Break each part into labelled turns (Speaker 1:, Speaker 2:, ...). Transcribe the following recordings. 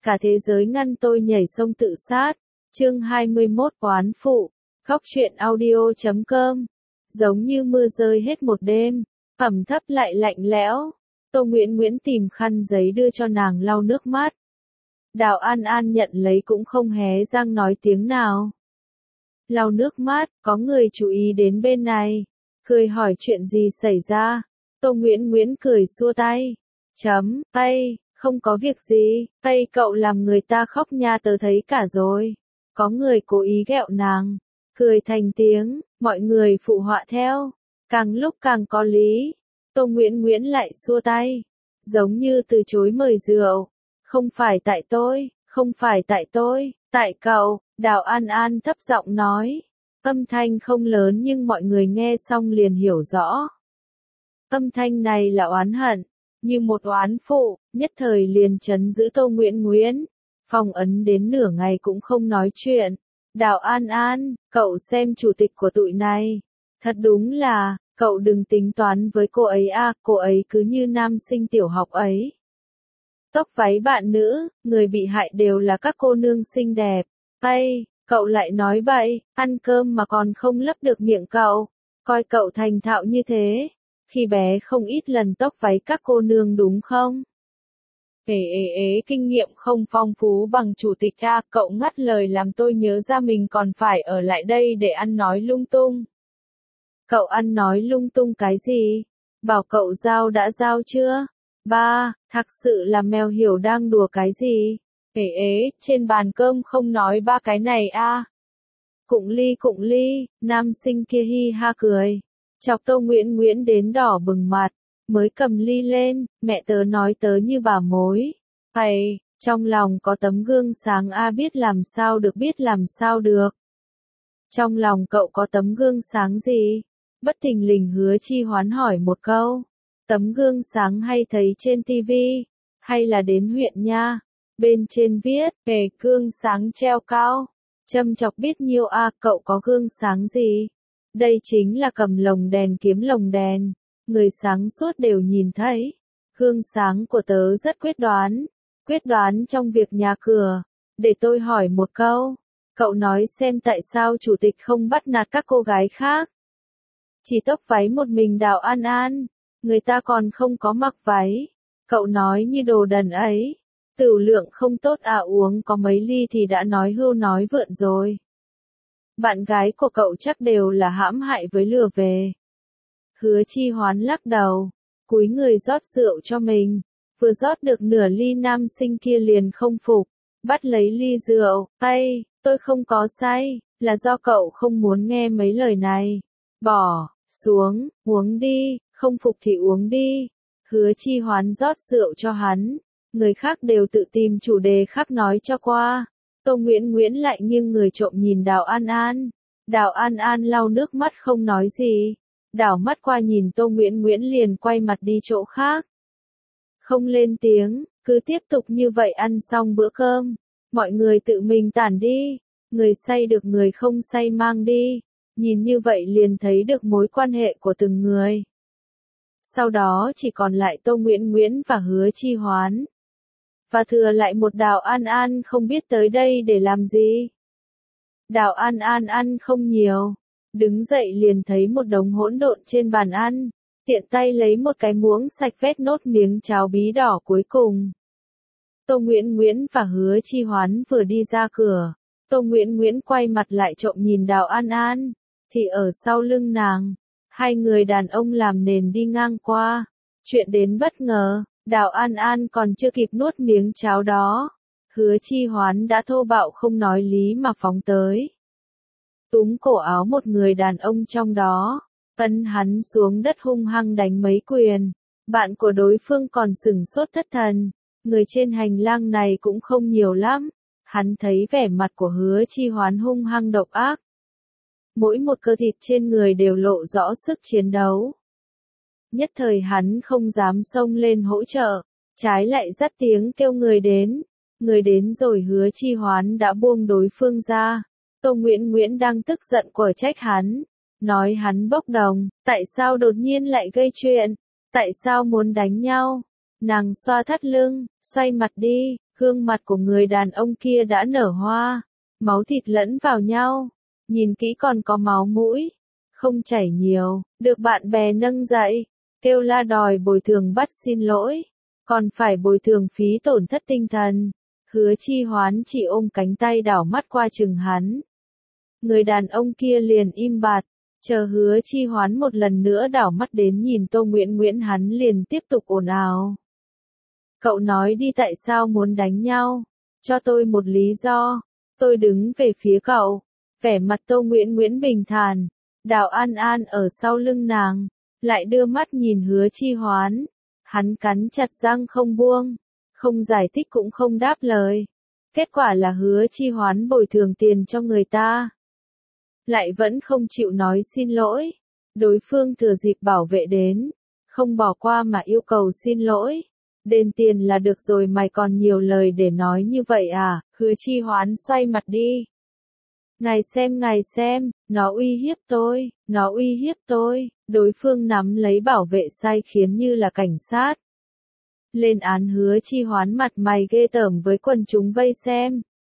Speaker 1: cả thế giới ngăn tôi nhảy sông tự sát. Chương 21 Oán phụ. Góc truyện audio.com. Giống như mưa rơi hết một đêm, ẩm thấp lại lạnh lẽo. Tô Nguyễn tìm khăn giấy đưa cho nàng lau nước mắt. Đào An An nhận lấy cũng không hé răng nói tiếng nào. Lau nước mắt, có người chú ý đến bên này. Cười hỏi chuyện gì xảy ra. Tô Nguyễn cười xua tay. Tay, không có việc gì, tay cậu làm người ta khóc nha, tớ thấy cả rồi. Có người cố ý ghẹo nàng. Cười thành tiếng, mọi người phụ họa theo. Càng lúc càng có lý. Tô Nguyễn lại xua tay. Giống như từ chối mời rượu. Không phải tại tôi, không phải tại tôi, tại cậu. Đào An An thấp giọng nói. Âm thanh không lớn nhưng mọi người nghe xong liền hiểu rõ. Âm thanh này là oán hận, như một oán phụ, nhất thời liền trấn giữ Tô Nguyễn. Phong ấn đến nửa ngày cũng không nói chuyện. Đào An An, cậu xem chủ tịch của tụi này. Thật đúng là, cậu đừng tính toán với cô ấy à, cô ấy cứ như nam sinh tiểu học ấy. Tóc váy bạn nữ, người bị hại đều là các cô nương xinh đẹp. Ây, cậu lại nói bậy, ăn cơm mà còn không lấp được miệng cậu. Coi cậu thành thạo như thế. Khi bé không ít lần tóc váy các cô nương đúng không? Kinh nghiệm không phong phú bằng chủ tịch à, cậu ngắt lời làm tôi nhớ ra mình còn phải ở lại đây để ăn nói lung tung. Cậu ăn nói lung tung cái gì? Bảo cậu giao đã giao chưa? Ba, thật sự là mèo hiểu đang đùa cái gì? Trên bàn cơm không nói ba cái này à? Cụng ly, nam sinh kia hi ha cười. Chọc Tô Nguyễn đến đỏ bừng mặt, mới cầm ly lên, mẹ tớ nói tớ như bà mối. Trong lòng có tấm gương sáng a, biết làm sao được. Trong lòng cậu có tấm gương sáng gì? Bất thình lình Hứa Chi Hoán hỏi một câu. Tấm gương sáng hay thấy trên tivi, hay là đến huyện nha? Bên trên viết, gương sáng treo cao. Châm chọc biết nhiêu a, cậu có gương sáng gì? Đây chính là cầm lồng đèn kiếm lồng đèn. Người sáng suốt đều nhìn thấy. Gương sáng của tớ rất quyết đoán trong việc nhà cửa. Để tôi hỏi một câu. Cậu nói xem tại sao chủ tịch không bắt nạt các cô gái khác. Chỉ tóc váy một mình Đào An An. Người ta còn không có mặc váy. Cậu nói như đồ đần ấy. Tửu lượng không tốt à, uống có mấy ly thì đã nói hưu nói vượn rồi. Bạn gái của cậu chắc đều là hãm hại với lừa về. Hứa Chi Hoán lắc đầu, cúi người rót rượu cho mình. Vừa rót được nửa ly, nam sinh kia liền không phục, bắt lấy ly rượu. Tôi không có say, là do cậu không muốn nghe mấy lời này. Bỏ xuống, uống đi, không phục thì uống đi. Hứa Chi Hoán rót rượu cho hắn. Người khác đều tự tìm chủ đề khác nói cho qua. Tô Nguyễn lại nghiêng người trộm nhìn Đào An An. Đào An An lau nước mắt không nói gì. Đảo mắt qua nhìn Tô Nguyễn liền quay mặt đi chỗ khác. Không lên tiếng, cứ tiếp tục như vậy ăn xong bữa cơm. Mọi người tự mình tản đi. Người say được người không say mang đi. Nhìn như vậy liền thấy được mối quan hệ của từng người. Sau đó chỉ còn lại Tô Nguyễn và Hứa Chi Hoán. Và thừa lại một Đào An An không biết tới đây để làm gì. Đào An An ăn không nhiều. Đứng dậy liền thấy một đống hỗn độn trên bàn ăn. Tiện tay lấy một cái muỗng sạch vét nốt miếng cháo bí đỏ cuối cùng. Tô Nguyễn và Hứa Chi Hoán vừa đi ra cửa. Tô Nguyễn quay mặt lại trộm nhìn Đào An An. Thì ở sau lưng nàng, hai người đàn ông làm nền đi ngang qua. Chuyện đến bất ngờ. Đào An An còn chưa kịp nuốt miếng cháo đó. Hứa Chi Hoán đã thô bạo không nói lý mà phóng tới. Túm cổ áo một người đàn ông trong đó. Ấn hắn xuống đất hung hăng đánh mấy quyền. Bạn của đối phương còn sửng sốt thất thần. Người trên hành lang này cũng không nhiều lắm. Hắn thấy vẻ mặt của Hứa Chi Hoán hung hăng độc ác. Mỗi một cơ thịt trên người đều lộ rõ sức chiến đấu. Nhất thời hắn không dám xông lên hỗ trợ, trái lại dắt tiếng kêu người đến. Người đến rồi Hứa Chi Hoán đã buông đối phương ra. Tô Nguyễn đang tức giận quở trách hắn, nói hắn bốc đồng, tại sao đột nhiên lại gây chuyện, tại sao muốn đánh nhau. Nàng xoa thắt lưng, xoay mặt đi, Gương mặt của người đàn ông kia đã nở hoa, máu thịt lẫn vào nhau, nhìn kỹ còn có máu mũi, không chảy nhiều, được bạn bè nâng dậy, kêu la đòi bồi thường bắt xin lỗi, còn phải bồi thường phí tổn thất tinh thần. Hứa Chi Hoán chỉ ôm cánh tay đảo mắt qua chừng hắn. Người đàn ông kia liền im bặt, chờ Hứa Chi Hoán một lần nữa đảo mắt đến nhìn Tô Nguyễn Nguyễn hắn liền tiếp tục ồn ào. Cậu nói đi tại sao muốn đánh nhau, cho tôi một lý do. Tôi đứng về phía cậu, vẻ mặt Tô Nguyễn Nguyễn bình thản, Đào An An ở sau lưng nàng, lại đưa mắt nhìn Hứa Chi Hoán. Hắn cắn chặt răng không buông, không giải thích cũng không đáp lời. Kết quả là Hứa Chi Hoán bồi thường tiền cho người ta, lại vẫn không chịu nói xin lỗi. Đối phương thừa dịp bảo vệ đến, không bỏ qua mà yêu cầu xin lỗi. Đền tiền là được rồi, mày còn nhiều lời để nói như vậy à? Hứa Chi Hoán xoay mặt đi. Ngài xem, nó uy hiếp tôi, nó uy hiếp tôi. Đối phương nắm lấy bảo vệ sai khiến như là cảnh sát. Lên án Hứa Chi Hoán mặt mày ghê tởm với quần chúng vây xem.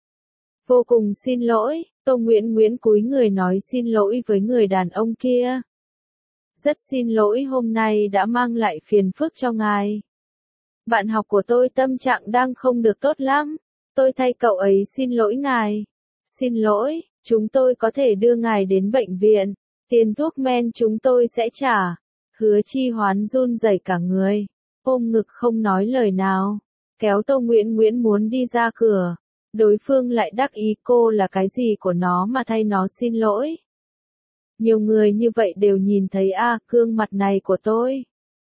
Speaker 1: Vô cùng xin lỗi, Tô Nguyễn Nguyễn cúi người nói xin lỗi với người đàn ông kia. Rất xin lỗi hôm nay đã mang lại phiền phức cho ngài. Bạn học của tôi tâm trạng đang không được tốt lắm, tôi thay cậu ấy xin lỗi ngài. Xin lỗi, chúng tôi có thể đưa ngài đến bệnh viện, tiền thuốc men chúng tôi sẽ trả. Hứa Chi Hoán run rẩy cả người, ôm ngực không nói lời nào, kéo Tô Nguyễn Nguyễn muốn đi ra cửa. Đối phương lại đắc ý cô là cái gì của nó mà thay nó xin lỗi. Nhiều người như vậy đều nhìn thấy gương mặt này của tôi.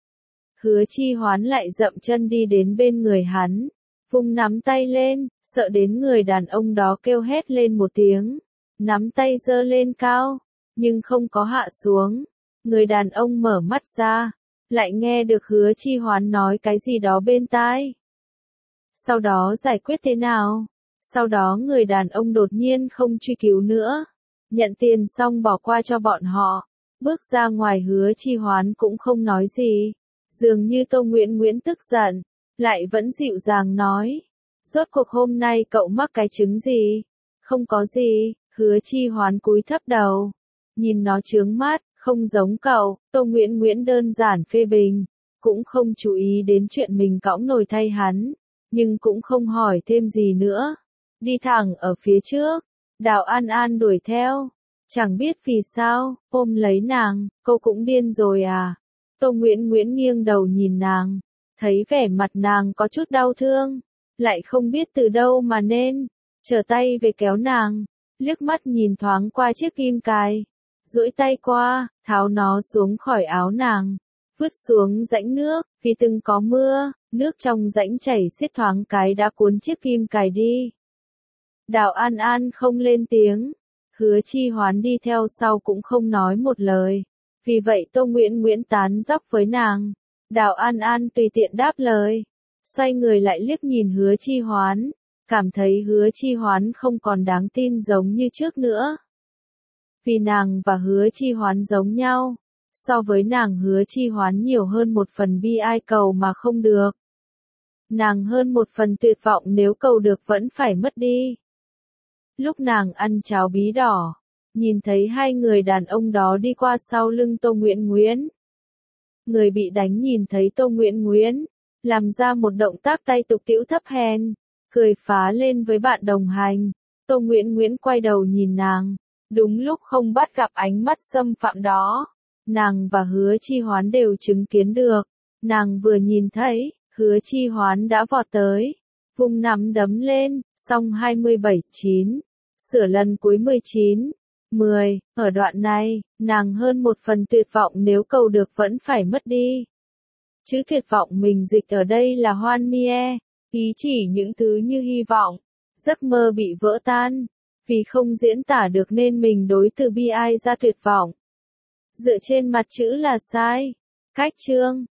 Speaker 1: Hứa Chi Hoán lại dậm chân đi đến bên người hắn, vung nắm tay lên, sợ đến người đàn ông đó kêu hét lên một tiếng. Nắm tay giơ lên cao, nhưng không có hạ xuống. Người đàn ông mở mắt ra, lại nghe được Hứa Chi Hoán nói cái gì đó bên tai. Sau đó giải quyết thế nào? Sau đó người đàn ông đột nhiên không truy cứu nữa, nhận tiền xong bỏ qua cho bọn họ, bước ra ngoài. Hứa Chi Hoán cũng không nói gì, dường như Tô Nguyễn Nguyễn tức giận, lại vẫn dịu dàng nói, rốt cuộc hôm nay cậu mắc cái chứng gì? Không có gì. Hứa Chi Hoán cúi thấp đầu, nhìn nó trướng mắt, không giống cậu. Tô Nguyễn Nguyễn đơn giản phê bình, cũng không chú ý đến chuyện mình cõng nồi thay hắn, nhưng cũng không hỏi thêm gì nữa. Đi thẳng ở phía trước, Đào An An đuổi theo, chẳng biết vì sao, ôm lấy nàng. Cô cũng điên rồi à? Tô Nguyễn Nguyễn nghiêng đầu nhìn nàng, thấy vẻ mặt nàng có chút đau thương, lại không biết từ đâu mà nên, trở tay về kéo nàng, liếc mắt nhìn thoáng qua chiếc kim cài, duỗi tay qua, tháo nó xuống khỏi áo nàng, vứt xuống rãnh nước. Vì từng có mưa, nước trong rãnh chảy xiết thoáng cái đã cuốn chiếc kim cài đi. Đào An An không lên tiếng, Hứa Chi Hoán đi theo sau cũng không nói một lời. Vì vậy Tô Nguyễn Nguyễn tán dóc với nàng. Đào An An tùy tiện đáp lời, xoay người lại liếc nhìn Hứa Chi Hoán, cảm thấy Hứa Chi Hoán không còn đáng tin giống như trước nữa. Vì nàng và Hứa Chi Hoán giống nhau, so với nàng Hứa Chi Hoán nhiều hơn một phần bi ai cầu mà không được. Nàng hơn một phần tuyệt vọng nếu cầu được vẫn phải mất đi. Lúc nàng ăn cháo bí đỏ, nhìn thấy hai người đàn ông đó đi qua sau lưng Tô Nguyễn Nguyễn. Người bị đánh nhìn thấy Tô Nguyễn Nguyễn, làm ra một động tác tay tục tĩu thấp hèn, cười phá lên với bạn đồng hành. Tô Nguyễn Nguyễn quay đầu nhìn nàng, đúng lúc không bắt gặp ánh mắt xâm phạm đó. Nàng và Hứa Chi Hoán đều chứng kiến được. Nàng vừa nhìn thấy, Hứa Chi Hoán đã vọt tới, vung nắm đấm lên, xong 27-9, sửa lần cuối 19-10, ở đoạn này, nàng hơn một phần tuyệt vọng nếu cầu được vẫn phải mất đi. Chữ tuyệt vọng mình dịch ở đây là hoan mie, ý chỉ những thứ như hy vọng, giấc mơ bị vỡ tan, vì không diễn tả được nên mình đối từ bi ai ra tuyệt vọng. Dựa trên mặt chữ là sai. Cách chương